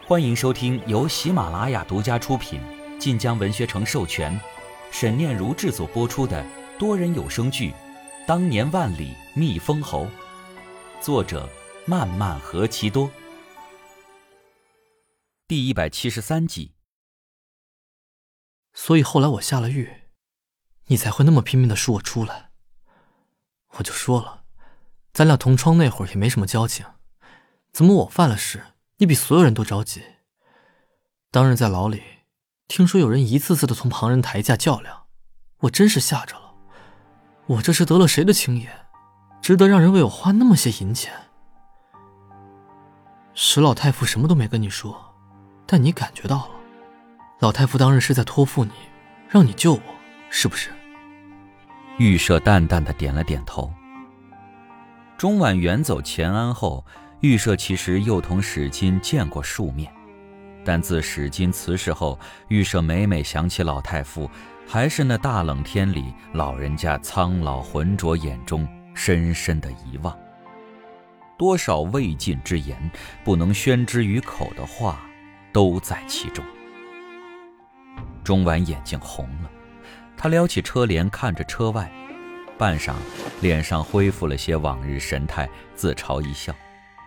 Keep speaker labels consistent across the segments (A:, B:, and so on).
A: 欢迎收听由喜马拉雅独家出品、晋江文学城授权、沈念如制作播出的多人有声剧《当年万里觅封侯》，作者漫漫何其多，第173集。
B: 所以后来我下了狱，你才会那么拼命地赎我出来。我就说了，咱俩同窗那会儿也没什么交情，怎么我犯了事，你比所有人都着急？当日在牢里，听说有人一次次地同旁人抬价较量，我真是吓着了。我这是得了谁的青眼，值得让人为我花那么些银钱？石老太傅什么都没跟你说，但你感觉到了。老太傅当日是在托付你，让你救我，是不是？
A: 玉舍淡淡的点了点头。钟婉远走乾安后，玉舍其实又同史金见过数面，但自史金辞世后，玉舍每每想起老太傅，还是那大冷天里老人家苍老浑浊眼中深深的遗忘。多少未尽之言，不能宣之于口的话，都在其中。钟婉眼睛红了，他撩起车帘看着车外，半晌脸上恢复了些往日神态，自嘲一笑。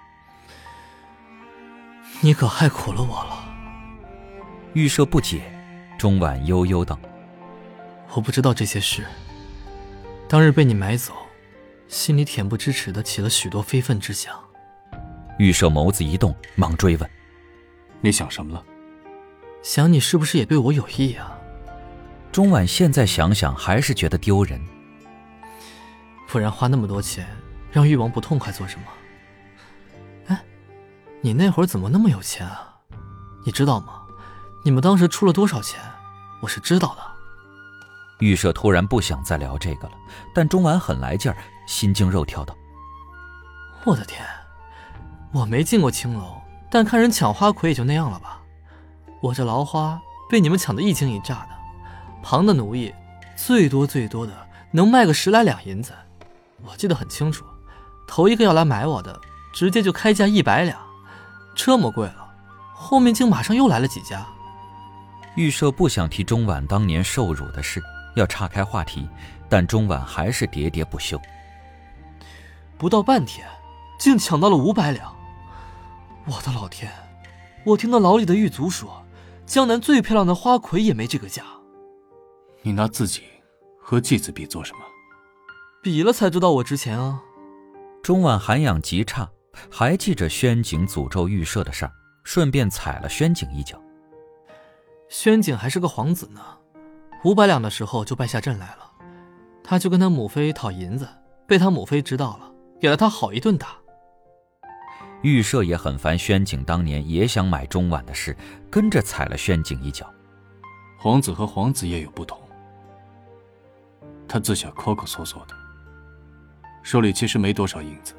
B: 你可害苦了我了。
A: 玉舍不解，钟婉悠悠道：
B: 我不知道这些事，当日被你买走，心里恬不知耻地起了许多非分之想。
A: 玉舍眸子一动，忙追问：
C: 你想什么了？
B: 想你是不是也对我有意啊？
A: 钟婉现在想想还是觉得丢人。
B: 不然花那么多钱让誉王不痛快做什么？哎，你那会儿怎么那么有钱啊？你知道吗？你们当时出了多少钱？我是知道的。
A: 玉舍突然不想再聊这个了，但钟婉很来劲儿，心惊肉跳道：
B: 我的天，我没进过青楼，但看人抢花魁也就那样了吧。我这劳花被你们抢得一惊一乍的，旁的奴役最多的能卖个10来两银子。我记得很清楚，头一个要来买我的直接就开价100两，这么贵了，后面竟马上又来了几家。
A: 玉舍不想提钟婉当年受辱的事，要岔开话题，但钟婉还是喋喋不休。
B: 不到半天竟抢到了500两，我的老天，我听到牢里的狱卒说，江南最漂亮的花魁也没这个价。
C: 你拿自己和继子比做什么？
B: 比了才知道我值钱啊。
A: 钟婉涵养极差，还记着宣景诅咒玉舍的事儿，顺便踩了宣景一脚。
B: 宣景还是个皇子呢，500两的时候就败下阵来了，他就跟他母妃讨银子，被他母妃知道了，给了他好一顿打。
A: 玉舍也很烦宣景当年也想买钟婉的事，跟着踩了宣景一脚。
C: 皇子和皇子也有不同，他自小抠抠搜搜的，手里其实没多少银子。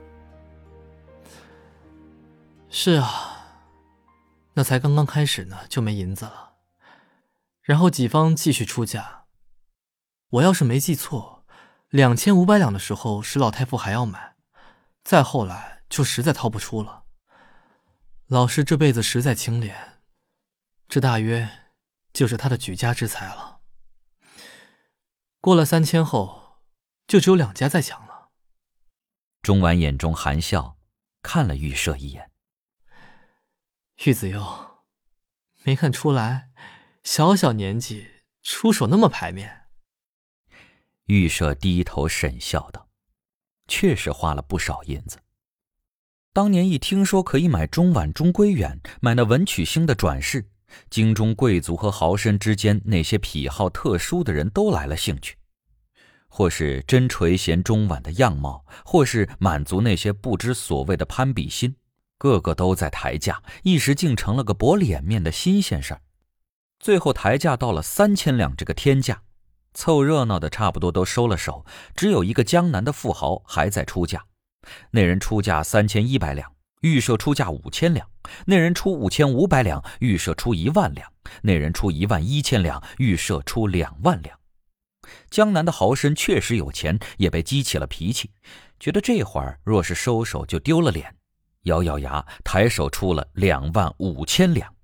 B: 是啊，那才刚刚开始呢，就没银子了。然后己方继续出价，我要是没记错，2500两的时候石老太傅还要买，再后来就实在掏不出了。老师这辈子实在清廉，这大约就是他的举家之财了。过了3000后，就只有2家在抢了。
A: 钟婉眼中含笑，看了玉舍一眼。
B: 玉子佑，没看出来，小小年纪出手那么排面。
A: 玉舍低头沈笑道：确实花了不少银子。当年一听说可以买钟婉、钟归远，买那文曲星的转世，京中贵族和豪绅之间那些癖好特殊的人都来了兴趣，或是真垂涎钟婉的样貌，或是满足那些不知所谓的攀比心，个个都在抬价，一时竟成了个博脸面的新鲜事儿。最后抬价到了3000两这个天价，凑热闹的差不多都收了手，只有一个江南的富豪还在出价。那人出价3100两，玉舍出价5000两；那人出5500两，玉舍出10000两；那人出11000两，玉舍出2万两。江南的豪绅确实有钱，也被激起了脾气，觉得这会儿若是收手就丢了脸，咬咬牙抬手出了25000两。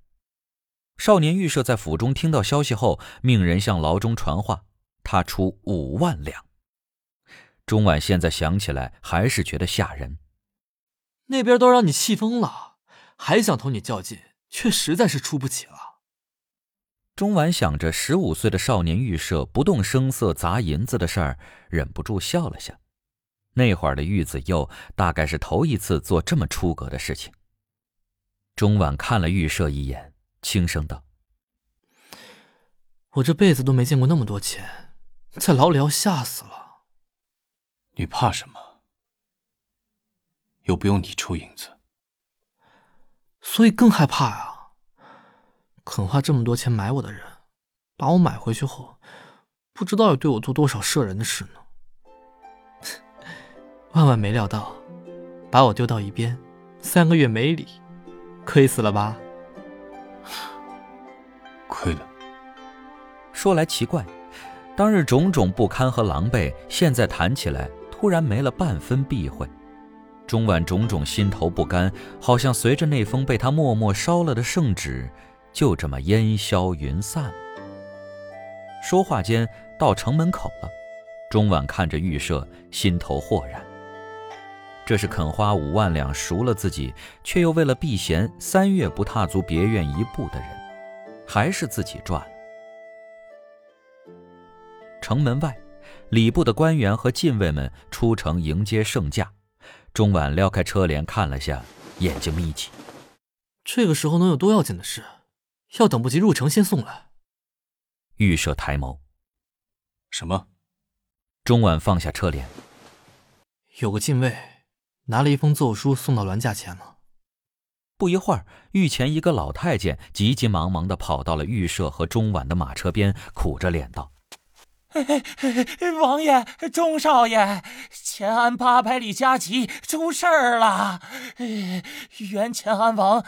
A: 少年预设在府中听到消息后，命人向牢中传话，他出5万两。钟婉现在想起来还是觉得吓人。
B: 那边都让你气疯了，还想同你较劲，却实在是出不起了。
A: 钟婉想着15岁的少年预设不动声色砸银子的事儿，忍不住笑了下。那会儿的玉子佑大概是头一次做这么出格的事情。钟婉看了预设一眼，轻声道：
B: 我这辈子都没见过那么多钱，在牢里要吓死了。
C: 你怕什么？又不用你出银子。
B: 所以更害怕呀。肯花这么多钱买我的人，把我买回去后，不知道要对我做多少摄人的事呢。万万没料到，把我丢到一边，3个月没理，亏死了吧？
C: 亏了。
A: 说来奇怪，当日种种不堪和狼狈，现在谈起来突然没了半分避讳。钟婉种种心头不甘，好像随着那封被他默默烧了的圣旨，就这么烟消云散。说话间到城门口了，钟婉看着预设，心头豁然。这是肯花5万两赎了自己，却又为了避嫌3月不踏足别院一步的人，还是自己赚了。城门外，礼部的官员和禁卫们出城迎接圣驾。钟婉撩开车帘看了下，眼睛眯起。
B: 这个时候能有多要紧的事？要等不及入城先送来。
A: 预设抬眸。
C: 什么？
A: 钟婉放下车帘。
B: 有个禁卫拿了一封奏书送到銮驾前了。
A: 不一会儿，御前一个老太监急急忙忙地跑到了预设和钟婉的马车边，苦着脸道：
D: 王爷，钟少爷，前安800里加急出事儿了，原前安王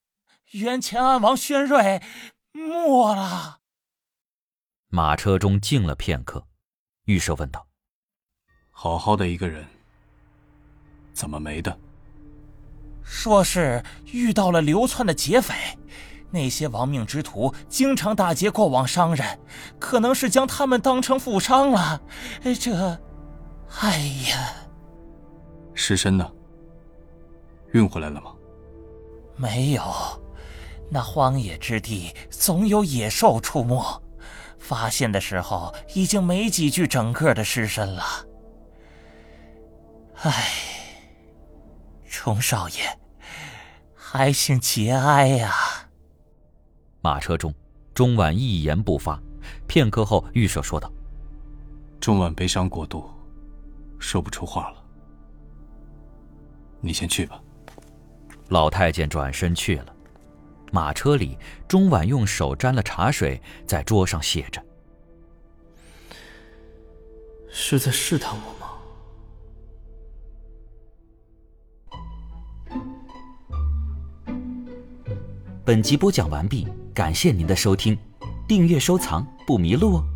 D: 宣瑞没了。
A: 马车中静了片刻，预设问道：
C: 好好的一个人，怎么没的？
D: 说是遇到了流窜的劫匪，那些亡命之徒经常打劫过往商人，可能是将他们当成富商了。哎呀！
C: 尸身呢？运回来了吗？
D: 没有，那荒野之地总有野兽出没，发现的时候已经没几具整个的尸身了。唉，钟少爷，还请节哀呀。
A: 马车中，钟婉一言不发。片刻后，预设说道：
C: 钟婉悲伤过度，说不出话了。你先去吧。
A: 老太监转身去了。马车里，钟婉用手沾了茶水，在桌上写着：
B: 是在试探我吗？
A: 本集播讲完毕，感谢您的收听，订阅收藏不迷路哦。